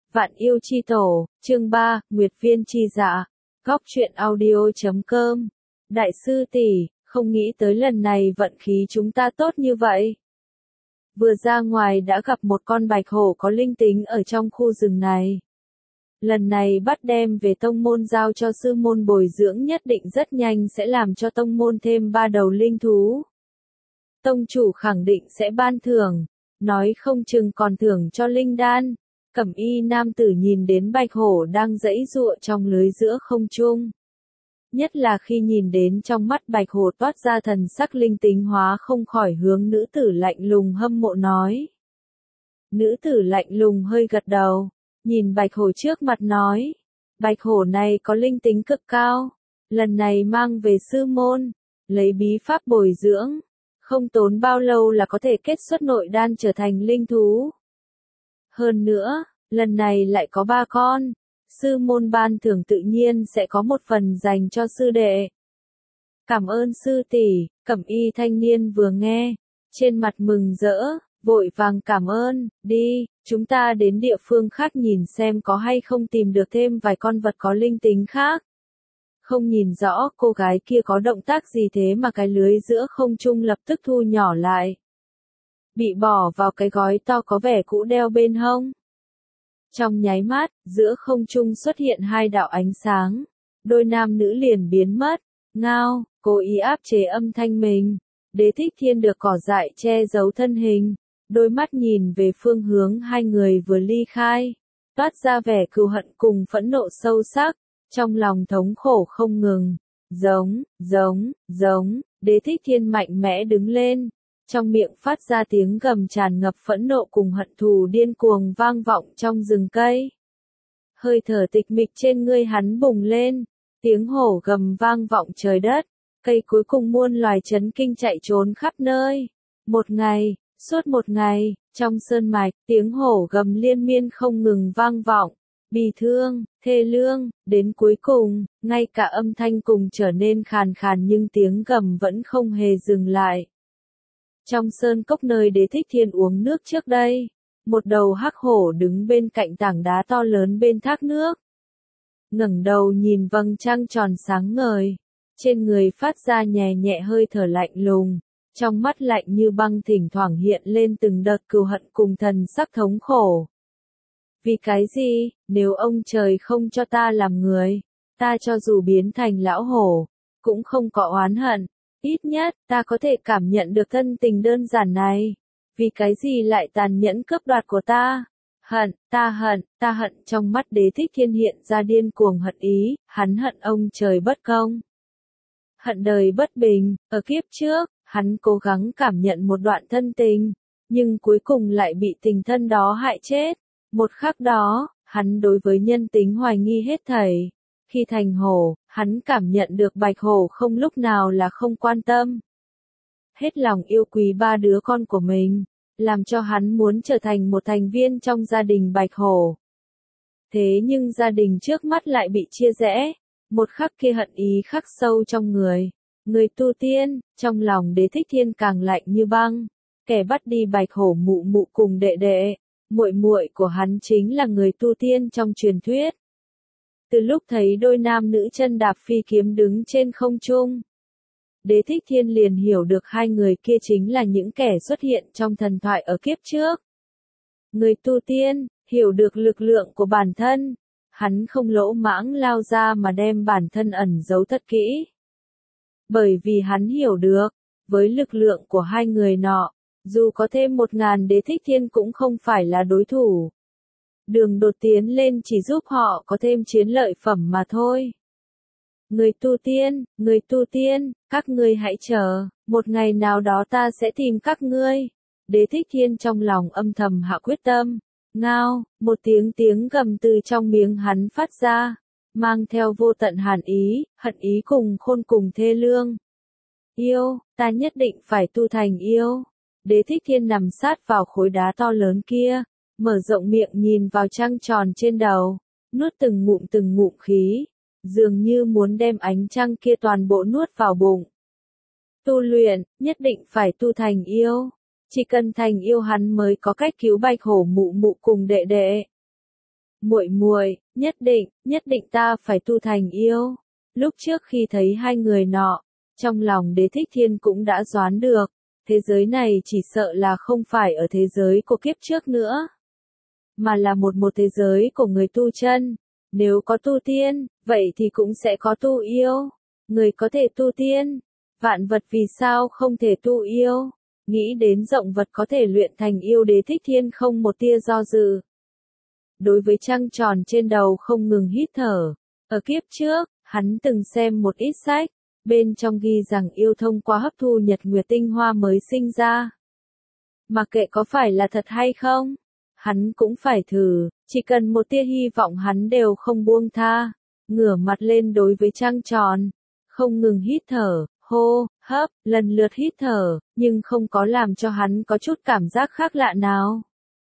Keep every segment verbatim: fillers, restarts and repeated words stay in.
Vạn yêu chi tổ, chương ba, Nguyệt viên chi dạ. Góc truyện audio.com. Đại sư tỷ, không nghĩ tới lần này vận khí chúng ta tốt như vậy. Vừa ra ngoài đã gặp một con bạch hổ có linh tính ở trong khu rừng này. Lần này bắt đem về tông môn giao cho sư môn bồi dưỡng nhất định rất nhanh sẽ làm cho tông môn thêm ba đầu linh thú. Tông chủ khẳng định sẽ ban thưởng, nói không chừng còn thưởng cho linh đan. Cẩm y nam tử nhìn đến bạch hổ đang giãy giụa trong lưới giữa không trung. Nhất là khi nhìn đến trong mắt bạch hổ toát ra thần sắc linh tính hóa không khỏi hướng nữ tử lạnh lùng hâm mộ nói. Nữ tử lạnh lùng hơi gật đầu, nhìn bạch hổ trước mặt nói. Bạch hổ này có linh tính cực cao, lần này mang về sư môn, lấy bí pháp bồi dưỡng, không tốn bao lâu là có thể kết xuất nội đan trở thành linh thú. Hơn nữa, lần này lại có ba con, sư môn ban thưởng tự nhiên sẽ có một phần dành cho sư đệ. Cảm ơn sư tỷ, cẩm y thanh niên vừa nghe, trên mặt mừng rỡ, vội vàng cảm ơn, đi, chúng ta đến địa phương khác nhìn xem có hay không tìm được thêm vài con vật có linh tính khác. Không nhìn rõ cô gái kia có động tác gì thế mà cái lưới giữa không trung lập tức thu nhỏ lại. Bị bỏ vào cái gói to có vẻ cũ đeo bên hông. Trong nháy mắt, giữa không trung xuất hiện hai đạo ánh sáng, đôi nam nữ liền biến mất. Ngao, cố ý áp chế âm thanh mình. Đế Thích Thiên được cỏ dại che giấu thân hình, đôi mắt nhìn về phương hướng hai người vừa ly khai, toát ra vẻ cừu hận cùng phẫn nộ sâu sắc, trong lòng thống khổ không ngừng. Giống, giống, giống, Đế Thích Thiên mạnh mẽ đứng lên. Trong miệng phát ra tiếng gầm tràn ngập phẫn nộ cùng hận thù điên cuồng vang vọng trong rừng cây. Hơi thở tịch mịch trên người hắn bùng lên, tiếng hổ gầm vang vọng trời đất, cây cuối cùng muôn loài chấn kinh chạy trốn khắp nơi. Một ngày, suốt một ngày, trong sơn mạch, tiếng hổ gầm liên miên không ngừng vang vọng, bi thương, thê lương, đến cuối cùng, ngay cả âm thanh cùng trở nên khàn khàn nhưng tiếng gầm vẫn không hề dừng lại. Trong sơn cốc nơi Đế Thích Thiên uống nước trước đây, một đầu hắc hổ đứng bên cạnh tảng đá to lớn bên thác nước. Ngẩng đầu nhìn vầng trăng tròn sáng ngời, trên người phát ra nhẹ nhẹ hơi thở lạnh lùng, trong mắt lạnh như băng thỉnh thoảng hiện lên từng đợt cừu hận cùng thần sắc thống khổ. Vì cái gì, nếu ông trời không cho ta làm người, ta cho dù biến thành lão hổ, cũng không có oán hận. Ít nhất, ta có thể cảm nhận được thân tình đơn giản này. Vì cái gì lại tàn nhẫn cướp đoạt của ta? Hận, ta hận, ta hận. Trong mắt Đế Thích Thiên hiện ra điên cuồng hận ý, hắn hận ông trời bất công. Hận đời bất bình, ở kiếp trước, hắn cố gắng cảm nhận một đoạn thân tình, nhưng cuối cùng lại bị tình thân đó hại chết. Một khắc đó, hắn đối với nhân tính hoài nghi hết thảy. Khi thành hổ, hắn cảm nhận được bạch hổ không lúc nào là không quan tâm. Hết lòng yêu quý ba đứa con của mình, làm cho hắn muốn trở thành một thành viên trong gia đình bạch hổ. Thế nhưng gia đình trước mắt lại bị chia rẽ, một khắc kia hận ý khắc sâu trong người. Người tu tiên, trong lòng Đế Thích Thiên càng lạnh như băng, kẻ bắt đi bạch hổ mụ mụ cùng đệ đệ, muội muội của hắn chính là người tu tiên trong truyền thuyết. Từ lúc thấy đôi nam nữ chân đạp phi kiếm đứng trên không trung, Đế Thích Thiên liền hiểu được hai người kia chính là những kẻ xuất hiện trong thần thoại ở kiếp trước. Người tu tiên, hiểu được lực lượng của bản thân, hắn không lỗ mãng lao ra mà đem bản thân ẩn giấu thật kỹ. Bởi vì hắn hiểu được, với lực lượng của hai người nọ, dù có thêm một ngàn Đế Thích Thiên cũng không phải là đối thủ. Đường đột tiến lên chỉ giúp họ có thêm chiến lợi phẩm mà thôi. Người tu tiên, người tu tiên, các ngươi hãy chờ, một ngày nào đó ta sẽ tìm các ngươi. Đế Thích Thiên trong lòng âm thầm hạ quyết tâm. Ngao, một tiếng tiếng gầm từ trong miệng hắn phát ra, mang theo vô tận hàn ý, hận ý cùng khôn cùng thê lương. Yêu, ta nhất định phải tu thành yêu. Đế Thích Thiên nằm sát vào khối đá to lớn kia, mở rộng miệng nhìn vào trăng tròn trên đầu, nuốt từng ngụm từng ngụm khí, dường như muốn đem ánh trăng kia toàn bộ nuốt vào bụng. Tu luyện, nhất định phải tu thành yêu. Chỉ cần thành yêu hắn mới có cách cứu bạch hổ mụ mụ cùng đệ đệ. Muội muội, nhất định, nhất định ta phải tu thành yêu. Lúc trước khi thấy hai người nọ, trong lòng Đế Thích Thiên cũng đã đoán được, thế giới này chỉ sợ là không phải ở thế giới của kiếp trước nữa, mà là một một thế giới của người tu chân. Nếu có tu tiên, vậy thì cũng sẽ có tu yêu. Người có thể tu tiên, vạn vật vì sao không thể tu yêu? Nghĩ đến rộng vật có thể luyện thành yêu, Đế Thích Thiên không một tia do dự. Đối với trăng tròn trên đầu không ngừng hít thở. Ở kiếp trước, hắn từng xem một ít sách, bên trong ghi rằng yêu thông qua hấp thu nhật nguyệt tinh hoa mới sinh ra. Mặc kệ có phải là thật hay không, hắn cũng phải thử, chỉ cần một tia hy vọng hắn đều không buông tha. Ngửa mặt lên đối với trăng tròn, không ngừng hít thở, hô, hấp, lần lượt hít thở, nhưng không có làm cho hắn có chút cảm giác khác lạ nào.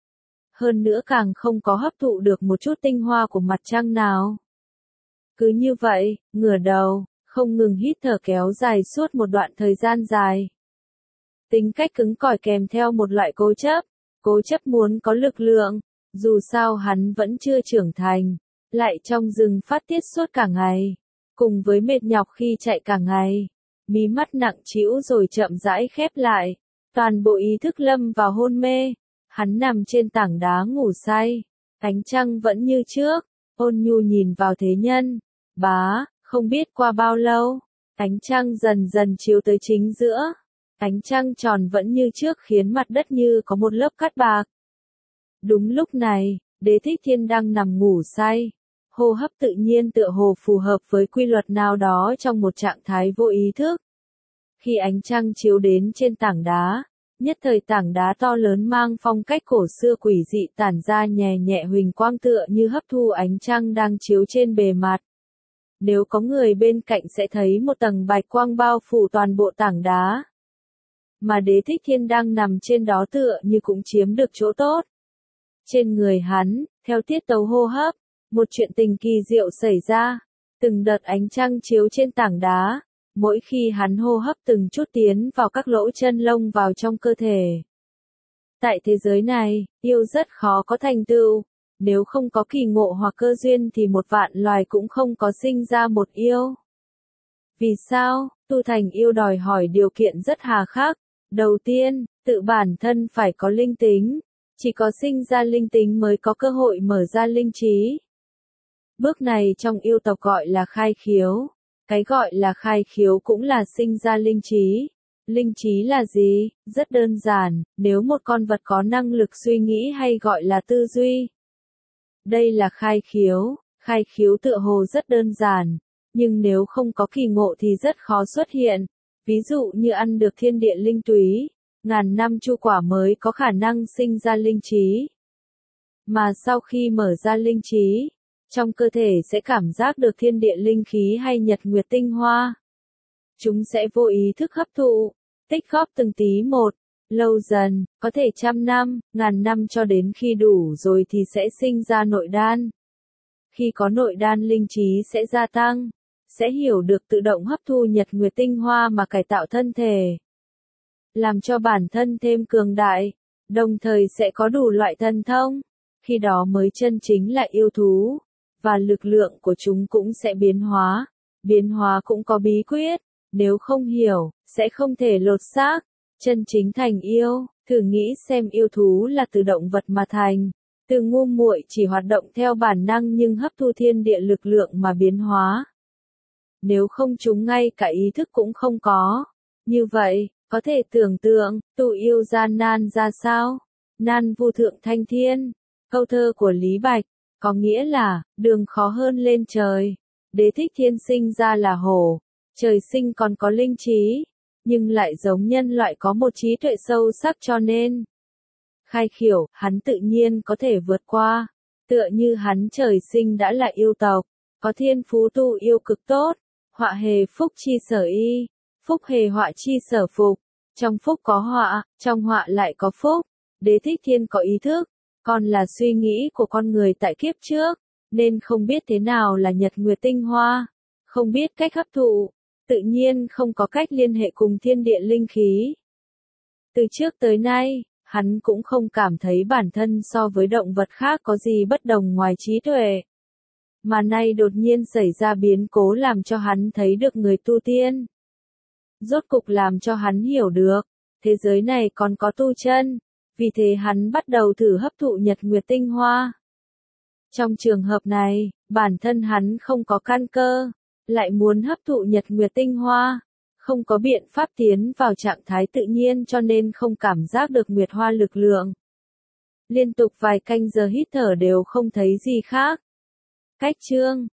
Hơn nữa càng không có hấp thụ được một chút tinh hoa của mặt trăng nào. Cứ như vậy, ngửa đầu, không ngừng hít thở kéo dài suốt một đoạn thời gian dài. Tính cách cứng cỏi kèm theo một loại cố chấp, cố chấp muốn có lực lượng, dù sao hắn vẫn chưa trưởng thành, lại trong rừng phát tiết suốt cả ngày, cùng với mệt nhọc khi chạy cả ngày, mí mắt nặng trĩu rồi chậm rãi khép lại, toàn bộ ý thức lâm vào hôn mê, hắn nằm trên tảng đá ngủ say, ánh trăng vẫn như trước, ôn nhu nhìn vào thế nhân, bá, không biết qua bao lâu, ánh trăng dần dần chiếu tới chính giữa. Ánh trăng tròn vẫn như trước khiến mặt đất như có một lớp cát bạc. Đúng lúc này, Đế Thích Thiên đang nằm ngủ say. Hô hấp tự nhiên tựa hồ phù hợp với quy luật nào đó trong một trạng thái vô ý thức. Khi ánh trăng chiếu đến trên tảng đá, nhất thời tảng đá to lớn mang phong cách cổ xưa quỷ dị tản ra nhẹ nhẹ huỳnh quang tựa như hấp thu ánh trăng đang chiếu trên bề mặt. Nếu có người bên cạnh sẽ thấy một tầng bạch quang bao phủ toàn bộ tảng đá. Mà Đế Thích Thiên đang nằm trên đó tựa như cũng chiếm được chỗ tốt. Trên người hắn, theo tiết tấu hô hấp, một chuyện tình kỳ diệu xảy ra. Từng đợt ánh trăng chiếu trên tảng đá, mỗi khi hắn hô hấp từng chút tiến vào các lỗ chân lông vào trong cơ thể. Tại thế giới này, yêu rất khó có thành tựu. Nếu không có kỳ ngộ hoặc cơ duyên thì một vạn loài cũng không có sinh ra một yêu. Vì sao? Tu thành yêu đòi hỏi điều kiện rất hà khắc. Đầu tiên, tự bản thân phải có linh tính, chỉ có sinh ra linh tính mới có cơ hội mở ra linh trí. Bước này trong yêu tộc gọi là khai khiếu, cái gọi là khai khiếu cũng là sinh ra linh trí. Linh trí là gì? Rất đơn giản, nếu một con vật có năng lực suy nghĩ hay gọi là tư duy. Đây là khai khiếu, khai khiếu tựa hồ rất đơn giản, nhưng nếu không có kỳ ngộ thì rất khó xuất hiện. Ví dụ như ăn được thiên địa linh túy, ngàn năm chu quả mới có khả năng sinh ra linh trí. Mà sau khi mở ra linh trí, trong cơ thể sẽ cảm giác được thiên địa linh khí hay nhật nguyệt tinh hoa. Chúng sẽ vô ý thức hấp thụ, tích góp từng tí một, lâu dần, có thể trăm năm, ngàn năm cho đến khi đủ rồi thì sẽ sinh ra nội đan. Khi có nội đan linh trí sẽ gia tăng. Sẽ hiểu được tự động hấp thu nhật nguyệt tinh hoa mà cải tạo thân thể. Làm cho bản thân thêm cường đại, đồng thời sẽ có đủ loại thần thông. Khi đó mới chân chính là yêu thú, và lực lượng của chúng cũng sẽ biến hóa. Biến hóa cũng có bí quyết, nếu không hiểu, sẽ không thể lột xác. Chân chính thành yêu, thử nghĩ xem yêu thú là từ động vật mà thành. Từ ngu muội chỉ hoạt động theo bản năng nhưng hấp thu thiên địa lực lượng mà biến hóa. Nếu không chúng ngay cả ý thức cũng không có. Như vậy, có thể tưởng tượng, tu yêu gian nan ra sao? Nan vu thượng thanh thiên. Câu thơ của Lý Bạch, có nghĩa là, đường khó hơn lên trời. Đế Thích Thiên sinh ra là hổ. Trời sinh còn có linh trí. Nhưng lại giống nhân loại có một trí tuệ sâu sắc cho nên. Khai khiểu, hắn tự nhiên có thể vượt qua. Tựa như hắn trời sinh đã là yêu tộc. Có thiên phú tu yêu cực tốt. Họa hề phúc chi sở y, phúc hề họa chi sở phục. Trong phúc có họa, trong họa lại có phúc. Đế Thích Thiên có ý thức, còn là suy nghĩ của con người tại kiếp trước, nên không biết thế nào là nhật nguyệt tinh hoa, không biết cách hấp thụ, tự nhiên không có cách liên hệ cùng thiên địa linh khí. Từ trước tới nay, hắn cũng không cảm thấy bản thân so với động vật khác có gì bất đồng ngoài trí tuệ. Mà nay đột nhiên xảy ra biến cố làm cho hắn thấy được người tu tiên. Rốt cục làm cho hắn hiểu được, thế giới này còn có tu chân, vì thế hắn bắt đầu thử hấp thụ nhật nguyệt tinh hoa. Trong trường hợp này, bản thân hắn không có căn cơ, lại muốn hấp thụ nhật nguyệt tinh hoa, không có biện pháp tiến vào trạng thái tự nhiên cho nên không cảm giác được nguyệt hoa lực lượng. Liên tục vài canh giờ hít thở đều không thấy gì khác. Cách chương